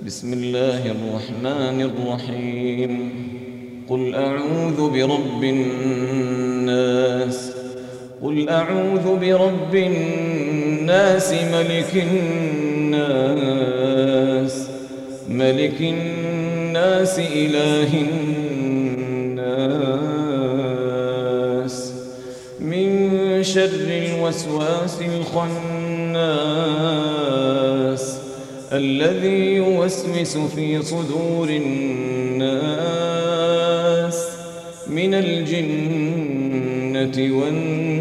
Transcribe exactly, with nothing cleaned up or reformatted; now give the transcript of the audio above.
بسم الله الرحمن الرحيم قل أعوذ برب الناس قل أعوذ برب الناس ملك الناس ملك الناس إله الناس من شر الوسواس الخناس الذي يوسوس في صدور الناس من الجنة والناس